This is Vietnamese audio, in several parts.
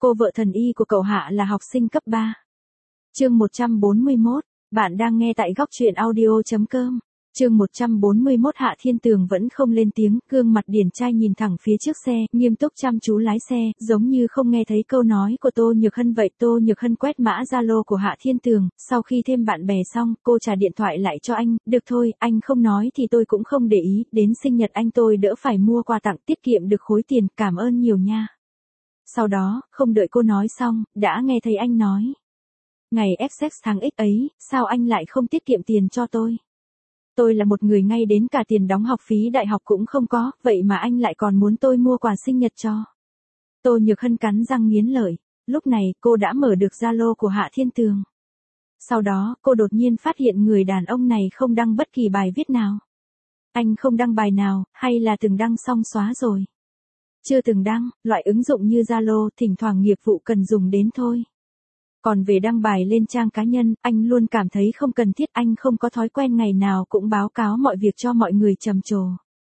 Cô vợ thần y của cậu Hạ là học sinh cấp 3. Chương 141, bạn đang nghe tại góc truyện audio.com. Chương 141. Hạ Thiên Tường vẫn không lên tiếng, gương mặt điển trai nhìn thẳng phía trước xe, nghiêm túc chăm chú lái xe, giống như không nghe thấy câu nói của Tô Nhược Hân vậy. Tô Nhược Hân quét mã Zalo của Hạ Thiên Tường, sau khi thêm bạn bè xong, cô trả điện thoại lại cho anh, được thôi, anh không nói thì tôi cũng không để ý, đến sinh nhật anh tôi đỡ phải mua quà tặng, tiết kiệm được khối tiền, cảm ơn nhiều nha. Sau đó, không đợi cô nói xong, đã nghe thấy anh nói. Ngày Fsex tháng X ấy, sao anh lại không tiết kiệm tiền cho tôi? Tôi là một người ngay đến cả tiền đóng học phí đại học cũng không có, vậy mà anh lại còn muốn tôi mua quà sinh nhật cho. Tô Nhược Hân cắn răng nghiến lợi, lúc này cô đã mở được Zalo của Hạ Thiên Tường. Sau đó, cô đột nhiên phát hiện người đàn ông này không đăng bất kỳ bài viết nào. Anh không đăng bài nào, hay là từng đăng xong xóa rồi? Chưa từng đăng, loại ứng dụng như Zalo thỉnh thoảng nghiệp vụ cần dùng đến thôi. Còn về đăng bài lên trang cá nhân, anh luôn cảm thấy không cần thiết, anh không có thói quen ngày nào cũng báo cáo mọi việc cho mọi người trầm trồ.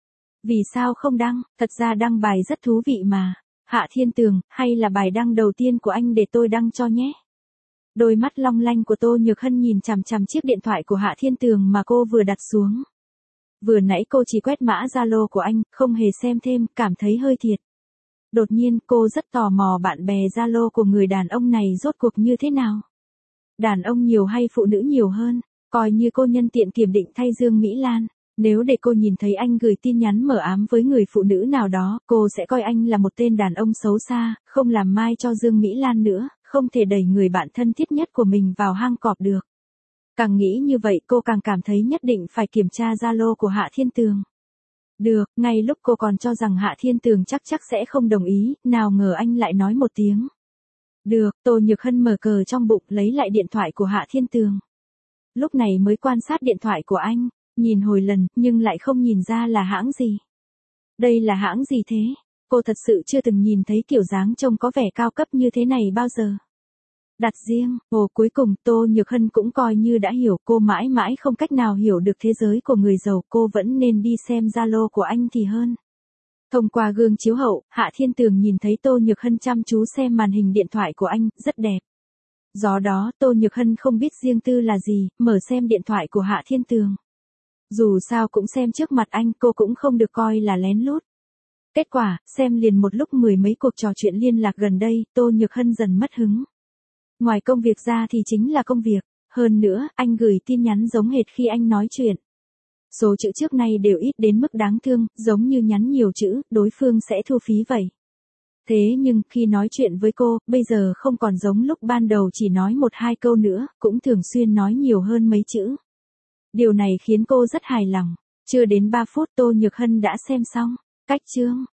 Vì sao không đăng, thật ra đăng bài rất thú vị mà. Hạ Thiên Tường, hay là bài đăng đầu tiên của anh để tôi đăng cho nhé. Đôi mắt long lanh của Tô Nhược Hân nhìn chằm chằm chiếc điện thoại của Hạ Thiên Tường mà cô vừa đặt xuống. Vừa nãy cô chỉ quét mã Zalo của anh, không hề xem thêm, cảm thấy hơi thiệt. Đột nhiên cô rất tò mò bạn bè Zalo của người đàn ông này rốt cuộc như thế nào. Đàn ông nhiều hay phụ nữ nhiều hơn, coi như cô nhân tiện kiểm định thay Dương Mỹ Lan. Nếu để cô nhìn thấy anh gửi tin nhắn mờ ám với người phụ nữ nào đó, cô sẽ coi anh là một tên đàn ông xấu xa, không làm mai cho Dương Mỹ Lan nữa, không thể đẩy người bạn thân thiết nhất của mình vào hang cọp được. Càng nghĩ như vậy cô càng cảm thấy nhất định phải kiểm tra Zalo của Hạ Thiên Tường. Được, ngay lúc cô còn cho rằng Hạ Thiên Tường chắc sẽ không đồng ý, nào ngờ anh lại nói một tiếng. Được, Tô Nhược Hân mở cờ trong bụng lấy lại điện thoại của Hạ Thiên Tường. Lúc này mới quan sát điện thoại của anh, nhìn hồi lần, nhưng lại không nhìn ra là hãng gì. Đây là hãng gì thế? Cô thật sự chưa từng nhìn thấy kiểu dáng trông có vẻ cao cấp như thế này bao giờ. Đặt riêng, cuối cùng Tô Nhược Hân cũng coi như đã hiểu, cô mãi mãi không cách nào hiểu được thế giới của người giàu, cô vẫn nên đi xem Zalo của anh thì hơn. Thông qua gương chiếu hậu, Hạ Thiên Tường nhìn thấy Tô Nhược Hân chăm chú xem màn hình điện thoại của anh, rất đẹp. Do đó, Tô Nhược Hân không biết riêng tư là gì, mở xem điện thoại của Hạ Thiên Tường. Dù sao cũng xem trước mặt anh, cô cũng không được coi là lén lút. Kết quả, xem liền một lúc mười mấy cuộc trò chuyện liên lạc gần đây, Tô Nhược Hân dần mất hứng. Ngoài công việc ra thì chính là công việc, hơn nữa, anh gửi tin nhắn giống hệt khi anh nói chuyện. Số chữ trước nay đều ít đến mức đáng thương, giống như nhắn nhiều chữ, đối phương sẽ thu phí vậy. Thế nhưng, khi nói chuyện với cô, bây giờ không còn giống lúc ban đầu chỉ nói một hai câu nữa, cũng thường xuyên nói nhiều hơn mấy chữ. Điều này khiến cô rất hài lòng. Chưa đến 3 phút Tô Nhược Hân đã xem xong. Cách chương.